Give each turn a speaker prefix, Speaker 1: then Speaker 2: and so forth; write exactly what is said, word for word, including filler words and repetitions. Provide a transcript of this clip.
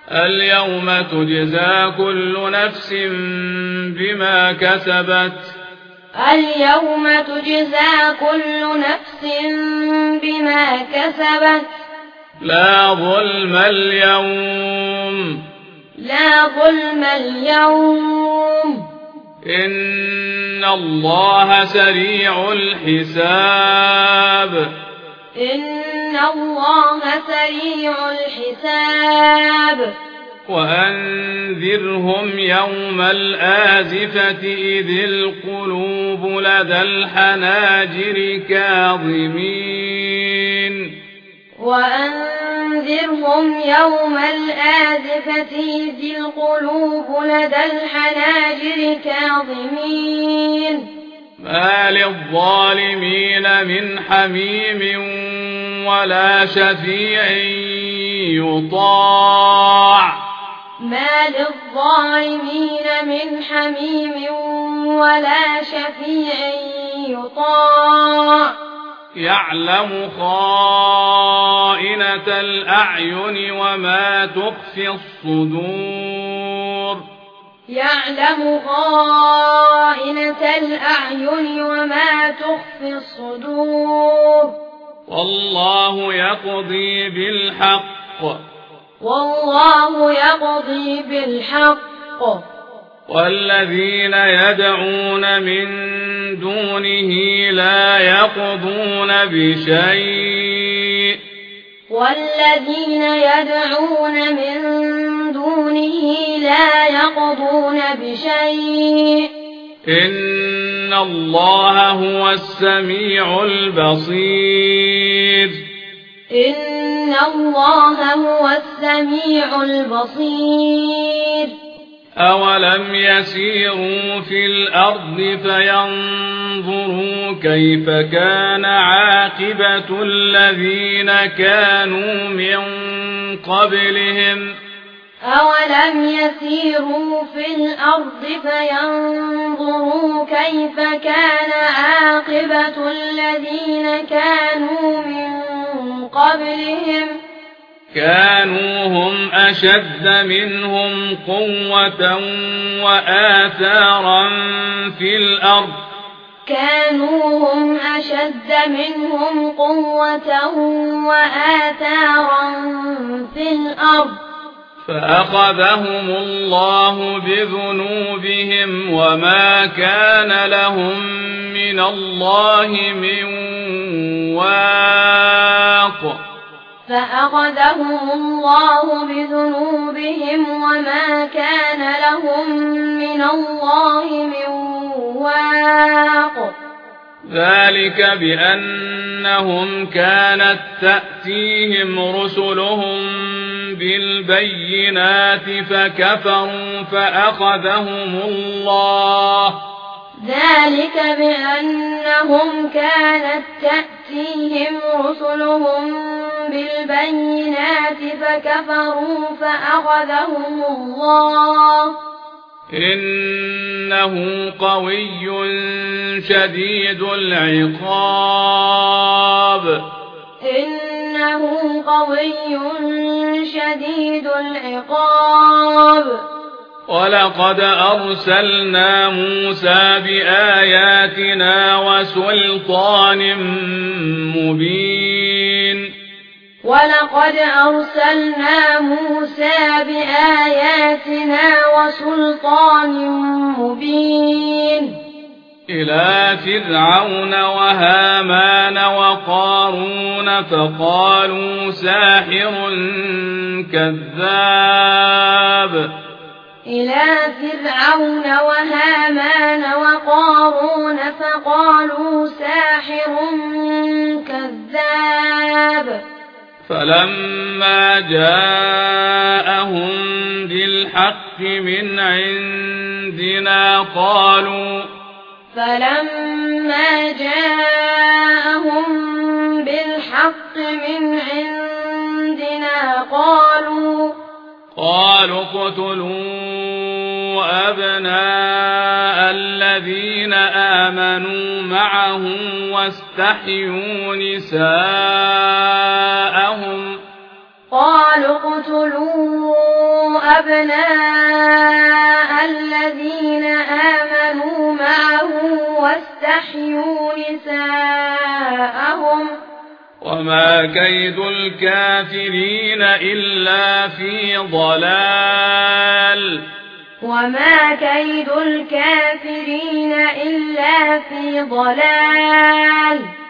Speaker 1: اليوم تجزى كل نفس بما كسبت
Speaker 2: اليوم تجزى كل نفس بما كسبت
Speaker 1: لا ظلم اليوم
Speaker 2: لا ظلم اليوم
Speaker 1: إن الله سريع الحساب
Speaker 2: إن الله سريع الحساب
Speaker 1: وأنذرهم يوم الآزفة إذ القلوب لدى الحناجر كاظمين
Speaker 2: وأنذرهم يوم الآزفة إذ القلوب لدى الحناجر كاظمين
Speaker 1: ما للظالمين من حميم ولا شفيع يطاع
Speaker 2: ما للظالمين من حميم ولا شفيع يطاع
Speaker 1: يعلم خائنة الأعين وما تخفي الصدور
Speaker 2: يعلم خائنة الأعين وما تخفي الصدور
Speaker 1: والله يقضي بالحق
Speaker 2: والله يقضي بالحق
Speaker 1: والذين يدعون من دونه لا يقضون بشيء
Speaker 2: والذين يدعون من دونه لا يقضون بشيء
Speaker 1: إن الله هو السميع البصير
Speaker 2: إن الله هو السميع البصير
Speaker 1: أولم يسيروا في الأرض فينظروا كيف كان عاقبة الذين كانوا من قبلهم
Speaker 2: أولم يسيروا في الأرض فينظروا كيف كان عاقبة الذين كانوا من قبلهم
Speaker 1: كانوا هم أشد منهم قوة وآثارا في الأرض
Speaker 2: كانوا هم أشد منهم قوة وآثارا في الأرض
Speaker 1: فأخذهم الله بذنوبهم وما كان لهم من الله من واق
Speaker 2: فأخذهم الله بذنوبهم وما كان لهم من الله من واق
Speaker 1: ذلك بأنهم كانت تأتيهم رسلهم بالبينات فكفروا فأخذهم الله
Speaker 2: ذلك بأنهم كانت تأتيهم رسلهم بالبينات فكفروا فأخذهم الله
Speaker 1: إنه قوي شديد العقاب
Speaker 2: إنه قوي شديد العقاب
Speaker 1: ولقد أرسلنا موسى بآياتنا وسلطان مبين
Speaker 2: ولقد أرسلنا موسى بآياتنا وسلطان مبين
Speaker 1: إلى فرعون وهامان وقارون فقالوا ساحر كذاب
Speaker 2: إلى فرعون وهامان وقارون فقالوا ساحر كذاب
Speaker 1: فلما جاءهم بالحق من عندنا قالوا
Speaker 2: فلما جاءهم بالحق من عندنا قالوا
Speaker 1: قالوا اقتلوا أبناء الذين آمنوا معه واستحيوا نساءهم
Speaker 2: قالوا اقتلوا أبناء الذين آمنوا معه واستحيوا نساءهم
Speaker 1: وما كيد الكافرين إلا في ضلال
Speaker 2: وما كيد الكافرين إلا في ضلال